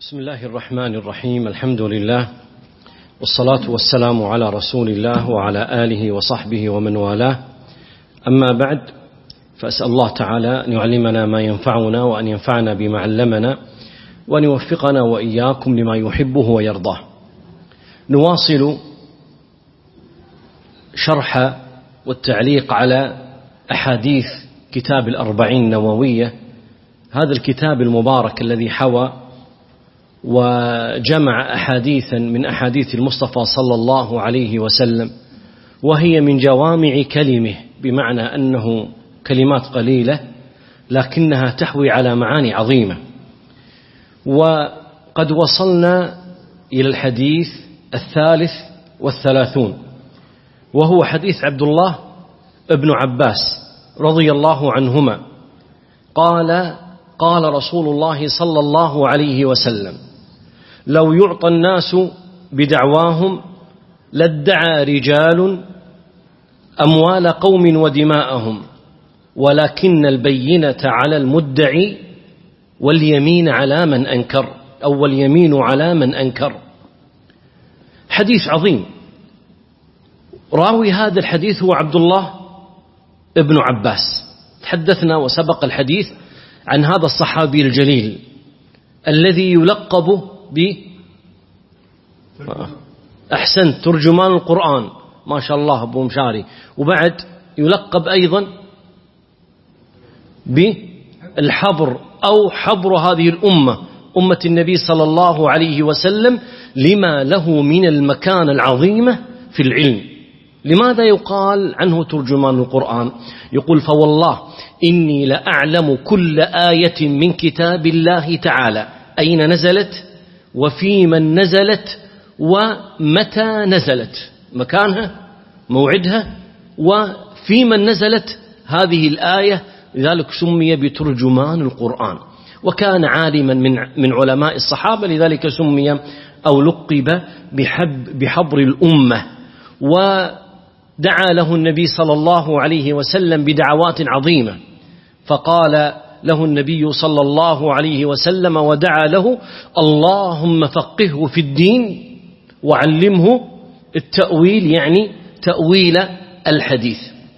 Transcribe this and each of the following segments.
بسم الله الرحمن الرحيم. الحمد لله والصلاة والسلام على رسول الله وعلى آله وصحبه ومن والاه. أما بعد، فأسأل الله تعالى أن يعلمنا ما ينفعنا وأن ينفعنا بما علمنا وأن يوفقنا وإياكم لما يحبه ويرضاه. نواصل شرح والتعليق على أحاديث كتاب الأربعين النووية، هذا الكتاب المبارك الذي حوى وجمع أحاديثا من أحاديث المصطفى صلى الله عليه وسلم، وهي من جوامع كلمه، بمعنى أنه كلمات قليلة لكنها تحوي على معاني عظيمة. وقد وصلنا إلى الحديث 33، وهو حديث عبد الله ابن عباس رضي الله عنهما قال: قال رسول الله صلى الله عليه وسلم: لو يعطى الناس بدعواهم لادعى رجال أموال قوم ودماءهم، ولكن البينة على المدعي واليمين على من أنكر، أو واليمين على من أنكر. حديث عظيم. راوي هذا الحديث هو عبد الله ابن عباس. تحدثنا وسبق الحديث عن هذا الصحابي الجليل الذي يلقب أحسنت ترجمان القرآن، ما شاء الله أبو مشاري، وبعد يلقب أيضا بالحبر أو حبر هذه الأمة، أمة النبي صلى الله عليه وسلم، لما له من المكانة العظيمة في العلم. لماذا يقال عنه ترجمان القرآن؟ يقول: فوالله إني لأعلم كل آية من كتاب الله تعالى أين نزلت وفي من نزلت ومتى نزلت، مكانها موعدها، وفي من نزلت هذه الآية، لذلك سمي بترجمان القرآن. وكان عالما من علماء الصحابة، لذلك سمي أو لقب بحبر الأمة. ودعا له النبي صلى الله عليه وسلم بدعوات عظيمة، فقال له النبي صلى الله عليه وسلم ودعا له: اللهم فقهه في الدين وعلمه التأويل، يعني تأويل الحديث.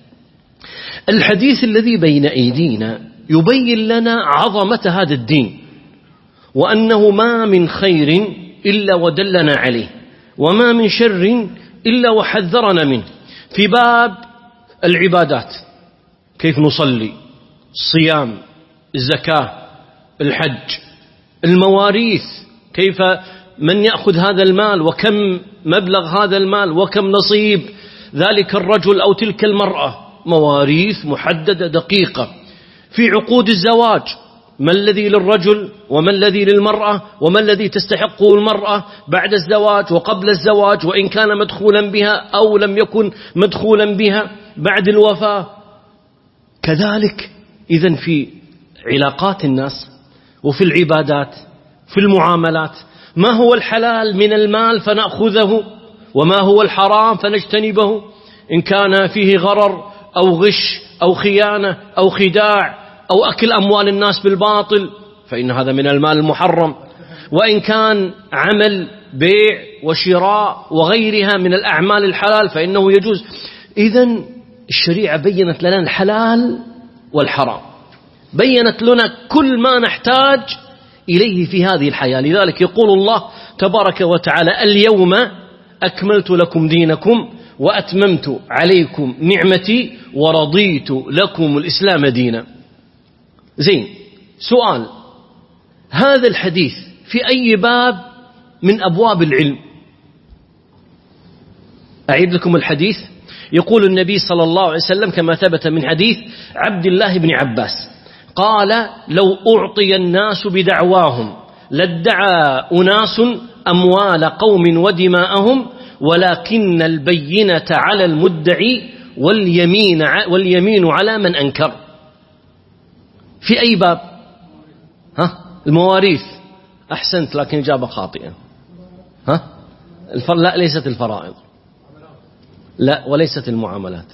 الحديث الذي بين أيدينا يبين لنا عظمة هذا الدين، وأنه ما من خير إلا ودلنا عليه، وما من شر إلا وحذرنا منه. في باب العبادات، كيف نصلي، الصيام، الزكاة، الحج، المواريث، كيف من يأخذ هذا المال، وكم مبلغ هذا المال، وكم نصيب ذلك الرجل أو تلك المرأة، مواريث محددة دقيقة. في عقود الزواج، ما الذي للرجل وما الذي للمرأة، وما الذي تستحقه المرأة بعد الزواج وقبل الزواج، وإن كان مدخولا بها أو لم يكن مدخولا بها بعد الوفاة. كذلك إذن في علاقات الناس وفي العبادات، في المعاملات، ما هو الحلال من المال فنأخذه، وما هو الحرام فنجتنبه، إن كان فيه غرر أو غش أو خيانة أو خداع أو أكل أموال الناس بالباطل فإن هذا من المال المحرم، وإن كان عمل بيع وشراء وغيرها من الأعمال الحلال فإنه يجوز. إذن الشريعة بيّنت لنا الحلال والحرام، بيّنت لنا كل ما نحتاج إليه في هذه الحياة. لذلك يقول الله تبارك وتعالى: اليوم أكملت لكم دينكم وأتممت عليكم نعمتي ورضيت لكم الإسلام دينا. زين، سؤال: هذا الحديث في أي باب من أبواب العلم؟ أعيد لكم الحديث. يقول النبي صلى الله عليه وسلم كما ثبت من حديث عبد الله بن عباس قال: لو أعطي الناس بدعواهم لادعى أناس أموال قوم ودماءهم، ولكن البينة على المدعي واليمين على من أنكر. في أي باب؟ المواريث. أحسنت، لكن إجابة خاطئة. لا، ليست الفرائض، لا، وليست المعاملات.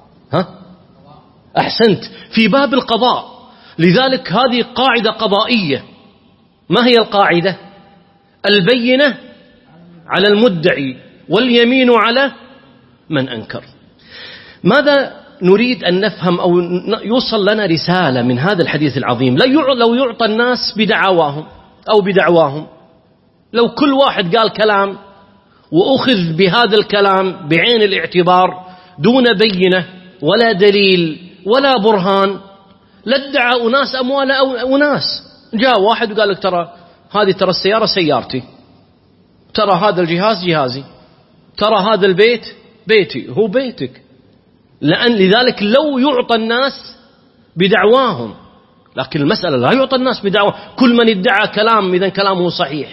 أحسنت، في باب القضاء. لذلك هذه قاعدة قضائية. ما هي القاعدة؟ البينة على المدعي واليمين على من أنكر. ماذا نريد أن نفهم أو يوصل لنا رسالة من هذا الحديث العظيم؟ لو يعطى الناس بدعواهم أو بدعواهم، لو كل واحد قال كلام وأخذ بهذا الكلام بعين الاعتبار دون بينة ولا دليل ولا برهان، لادعى أناس أموال أو أناس. جاء واحد وقال لك ترى هذه السيارة سيارتي، ترى هذا الجهاز جهازي، ترى هذا البيت بيتي. هو بيتك، لذلك لو يعطى الناس بدعواهم، لكن المسألة لا يعطى الناس بدعواه. كل من ادعى كلام إذن كلامه صحيح.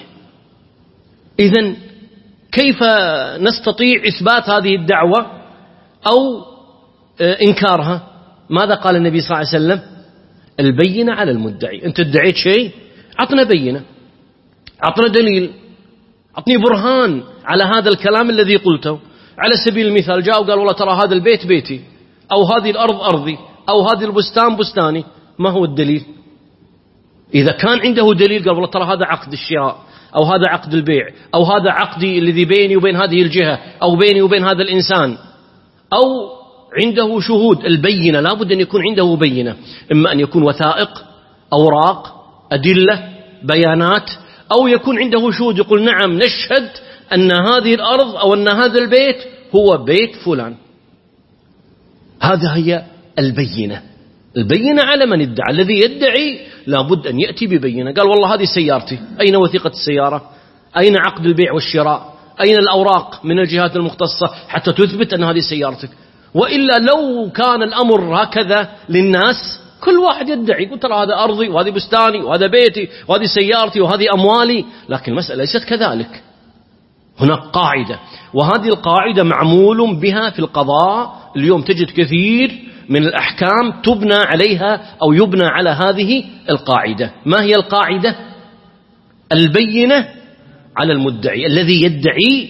إذن كيف نستطيع إثبات هذه الدعوة أو إنكارها؟ ماذا قال النبي صلى الله عليه وسلم؟ البينة على المدعي. أنت ادعيت شيء، عطنا بينة، عطنا دليل، عطني برهان على هذا الكلام الذي قلته. على سبيل المثال جاء وقال والله ترى هذا البيت بيتي، أو هذه الأرض أرضي، أو هذه البستان بستاني. ما هو الدليل؟ إذا كان عنده دليل قال والله ترى هذا عقد الشراء، أو هذا عقد البيع، أو هذا عقدي الذي بيني وبين هذه الجهة، أو بيني وبين هذا الإنسان، أو عنده شهود. البينة لا بد أن يكون عنده بينة، إما أن يكون وثائق، أوراق، أدلة، بيانات، أو يكون عنده شهود يقول نعم نشهد أن هذه الأرض أو أن هذا البيت هو بيت فلان. هذا هي البينة. البينة على من ادعى. الذي يدعي لابد أن يأتي ببينة. قال والله هذه سيارتي، أين وثيقة السيارة؟ أين عقد البيع والشراء؟ أين الأوراق من الجهات المختصة حتى تثبت أن هذه سيارتك؟ وإلا لو كان الأمر هكذا للناس كل واحد يدعي، يقول ترى هذا أرضي وهذه بستاني وهذا بيتي وهذه سيارتي وهذه أموالي. لكن المسألة ليست كذلك. هناك قاعدة، وهذه القاعدة معمول بها في القضاء. اليوم تجد كثير من الأحكام تبنى عليها أو يبنى على هذه القاعدة. ما هي القاعدة؟ البينة على المدعي. الذي يدعي،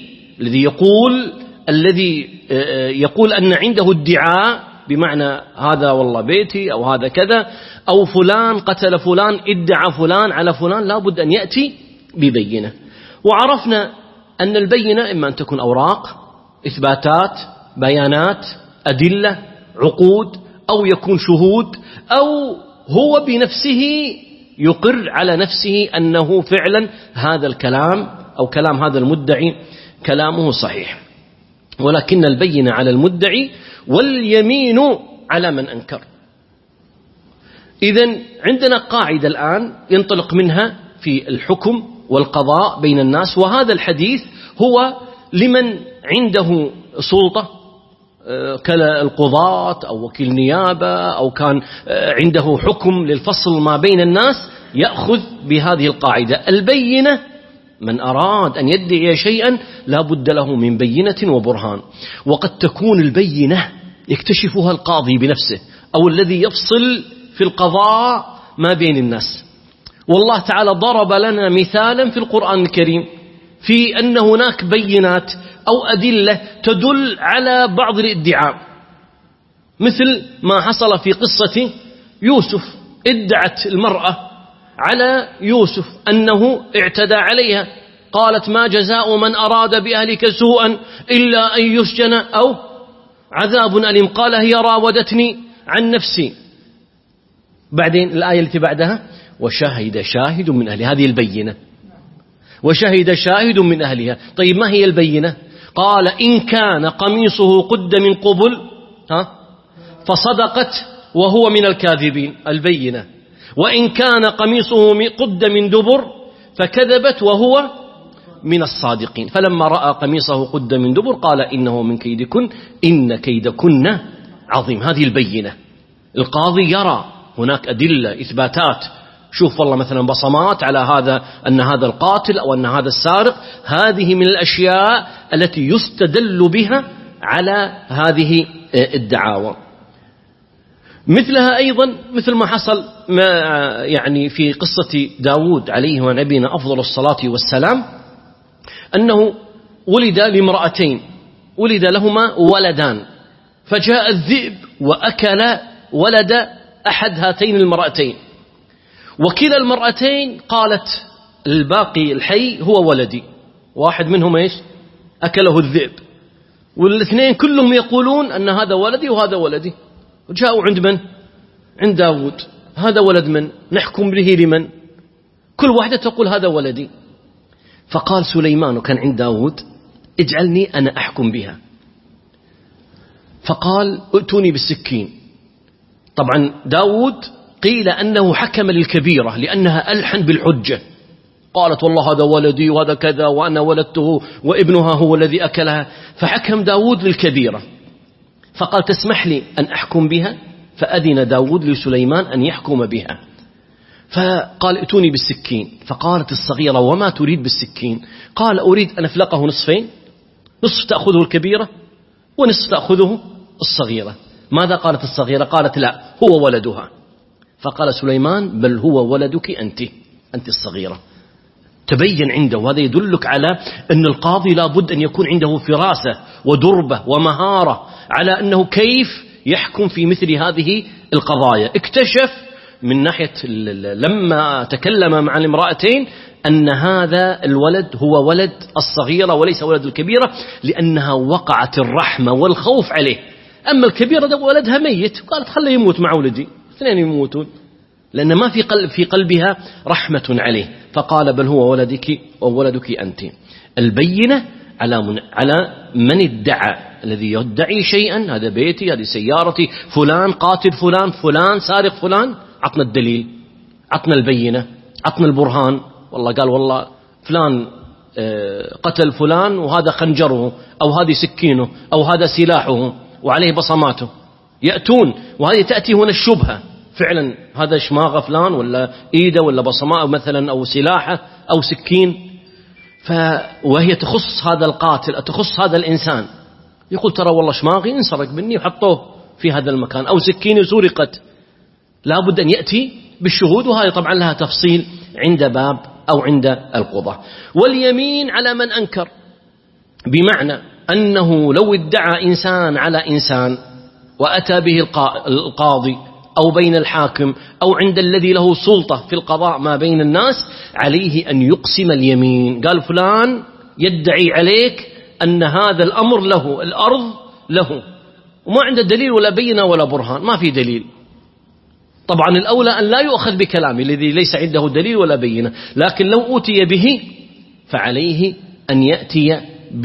الذي يقول أن عنده ادعاء، بمعنى هذا والله بيتي أو هذا كذا، أو فلان قتل فلان، ادعى فلان على فلان، لا بد أن يأتي ببينة. وعرفنا أن البينة إما أن تكون أوراق، إثباتات، بيانات، أدلة، عقود، أو يكون شهود، أو هو بنفسه يقر على نفسه أنه فعلا هذا الكلام أو كلام هذا المدعي كلامه صحيح. ولكن البينة على المدعي واليمين على من أنكر. إذن عندنا قاعدة الآن ينطلق منها في الحكم والقضاء بين الناس، وهذا الحديث هو لمن عنده سلطة كالقضاة أو وكيل نيابة، أو كان عنده حكم للفصل ما بين الناس، يأخذ بهذه القاعدة. البينة، من أراد أن يدعي شيئا لا بد له من بينة وبرهان. وقد تكون البينة يكتشفها القاضي بنفسه أو الذي يفصل في القضاء ما بين الناس. والله تعالى ضرب لنا مثالا في القرآن الكريم في أن هناك بينات أو أدلة تدل على بعض الادعاء، مثل ما حصل في قصة يوسف. ادعت المرأة على يوسف أنه اعتدى عليها، قالت ما جزاء من أراد بأهلك سوءا إلا أن يسجن أو عذاب أليم. قال هي راودتني عن نفسي. بعدين الآية التي بعدها وشهد شاهد من أهلها، هذه البينة. وشهد شاهد من أهلها. طيب ما هي البينة؟ قال إن كان قميصه قد من قبل فصدقت وهو من الكاذبين، البينة. وإن كان قميصه قد من دبر فكذبت وهو من الصادقين. فلما رأى قميصه قد من دبر قال إنه من كيدكن إن كيدكن عظيم. هذه البينة. القاضي يرى هناك أدلة، إثباتات، شوف والله مثلا بصمات على هذا أن هذا القاتل أو أن هذا السارق. هذه من الأشياء التي يستدل بها على هذه الدعاوى. مثلها أيضا مثل ما حصل يعني في قصة داود عليه ونبينا أفضل الصلاة والسلام، أنه ولد لامرأتين، ولد لهما ولدان، فجاء الذئب وأكل ولد أحد هاتين المرأتين، وكلا المرأتين قالت الباقي الحي هو ولدي، واحد منهم إيش أكله الذئب، والاثنين كلهم يقولون أن هذا ولدي وهذا ولدي. وجاءوا عند من؟ عند داود. هذا ولد من؟ نحكم به لمن؟ كل واحدة تقول هذا ولدي. فقال سليمان وكان عند داود اجعلني أنا أحكم بها. فقال ائتوني بالسكين. طبعا داود قيل أنه حكم للكبيرة لأنها ألحن بالحجة، قالت والله هذا ولدي وهذا كذا وأنا ولدته وابنها هو الذي أكلها، فحكم داود للكبيرة. فقال تسمح لي أن أحكم بها؟ فأذن داود لسليمان أن يحكم بها. فقال ائتوني بالسكين. فقالت الصغيرة وما تريد بالسكين؟ قال أريد أن أفلقه نصفين، نصف تأخذه الكبيرة ونصف تأخذه الصغيرة. ماذا قالت الصغيرة؟ قالت لا هو ولدها. فقال سليمان بل هو ولدك أنت الصغيرة. تبين عنده، وهذا يدلك على أن القاضي لابد أن يكون عنده فراسة ودربة ومهارة على أنه كيف يحكم في مثل هذه القضايا. اكتشف من ناحية لما تكلم مع الامرأتين أن هذا الولد هو ولد الصغيرة وليس ولد الكبيرة، لأنها وقعت الرحمة والخوف عليه. أما الكبيرة ده ولدها ميت، قالت خليه يموت مع ولدي، اثنين يموتون، لأن ما في قلبها رحمة عليه. فقال بل هو ولدك وولدك أنت. البينة على من ادعى، الذي يدعي شيئا، هذا بيتي، هذه سيارتي، فلان قاتل فلان، فلان سارق فلان، عطنا الدليل، عطنا البينة، عطنا البرهان. والله قال والله فلان قتل فلان وهذا خنجره أو هذه سكينه أو هذا سلاحه وعليه بصماته. يأتون وهذه تأتي هنا الشبهة، فعلا هذا شماغ فلان ولا إيده ولا بصماء مثلا أو سلاحه أو سكين، وهي تخص هذا القاتل، تخص هذا الإنسان. يقول ترى والله شماغي انسرق مني وحطوه في هذا المكان، أو سكيني سرقت. لا بد أن يأتي بالشهود، وهذه طبعا لها تفصيل عند باب أو عند القضاء. واليمين على من أنكر، بمعنى أنه لو ادعى إنسان على إنسان وأتى به القاضي أو بين الحاكم أو عند الذي له سلطة في القضاء ما بين الناس، عليه أن يقسم اليمين. قال فلان يدعي عليك أن هذا الأمر له، الأرض له، وما عنده دليل ولا بينة ولا برهان، ما في دليل. طبعا الأولى أن لا يؤخذ بكلامه الذي ليس عنده دليل ولا بينة، لكن لو أوتي به فعليه أن يأتي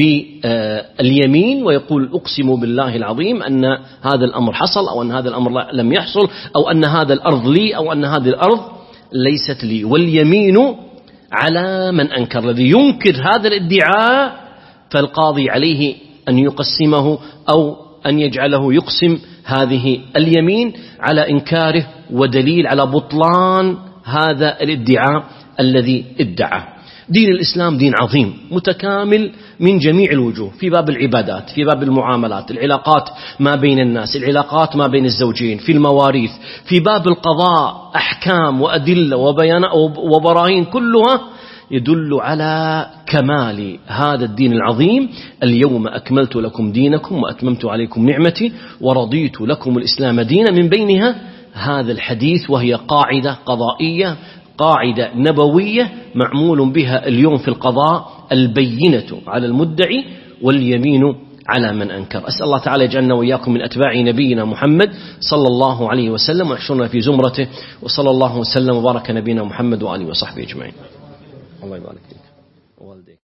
باليمين ويقول أقسم بالله العظيم أن هذا الأمر حصل، أو أن هذا الأمر لم يحصل، أو أن هذا الأرض لي، أو أن هذه الأرض ليست لي. واليمين على من أنكر، الذي ينكر هذا الادعاء فالقاضي عليه أن يقسمه أو أن يجعله يقسم هذه اليمين على إنكاره ودليل على بطلان هذا الادعاء الذي ادعى. دين الإسلام دين عظيم متكامل من جميع الوجوه، في باب العبادات، في باب المعاملات، العلاقات ما بين الناس، العلاقات ما بين الزوجين، في المواريث، في باب القضاء، أحكام وأدلة وبراهين كلها يدل على كمال هذا الدين العظيم. اليوم أكملت لكم دينكم وأتممت عليكم نعمتي ورضيت لكم الإسلام دينا، من بينها هذا الحديث، وهي قاعدة قضائية، قاعدة نبوية معمول بها اليوم في القضاء: البينة على المدعي واليمين على من أنكر. أسأل الله تعالى يجعلنا وإياكم من أتباع نبينا محمد صلى الله عليه وسلم ويحشرنا في زمرته، وصلى الله وسلم وبارك نبينا محمد وآله وصحبه أجمعين. الله يبارك فيك.